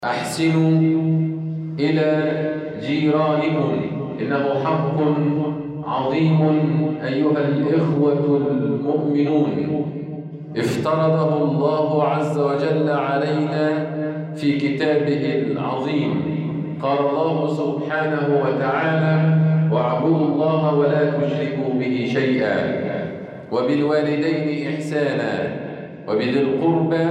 أحسنوا إلى جيرانكم إنه حق عظيم أيها الإخوة المؤمنون افترضه الله عز وجل علينا في كتابه العظيم. قال الله سبحانه وتعالى: واعبدوا الله ولا تشركوا به شيئا وبالوالدين إحسانا وبذي القربى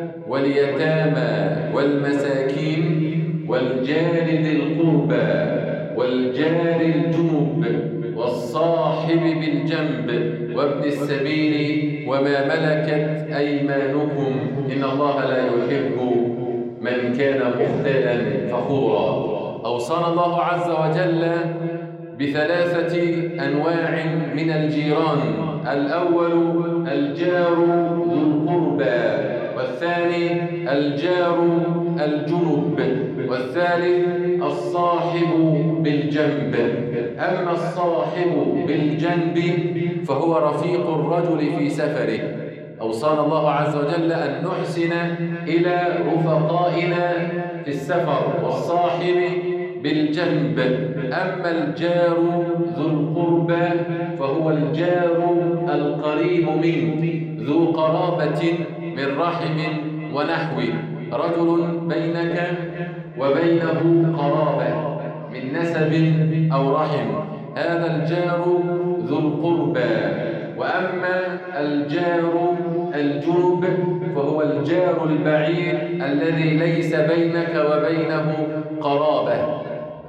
واليتامى والمساكين والجار ذي القربى والجار الجنب والصاحب بالجنب وابن السبيل وما ملكت أيمانكم إن الله لا يحب من كان مختالا فخورا. أوصانا الله عز وجل بثلاثة أنواع من الجيران: الأول الجار ذو القربى، والثاني الجار الجنب، والثالث الصاحب بالجنب. أما الصاحب بالجنب فهو رفيق الرجل في سفره. أوصانا الله عز وجل أن نحسن إلى رفقائنا في السفر، والصاحب بالجنب. أما الجار ذو القربى فهو الجار القريب منك، ذو قرابة من رحم ونحو، رجل بينك وبينه قرابة من نسب أو رحم، هذا الجار ذو القربى. وأما الجار الجنب فهو الجار البعيد الذي ليس بينك وبينه قرابة.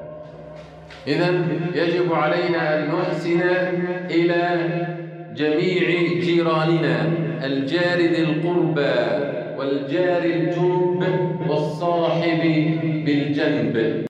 إذن يجب علينا أن نحسن إلى جميع جيراننا: الجار ذي القربى والجار الجنب والصاحب بالجنب.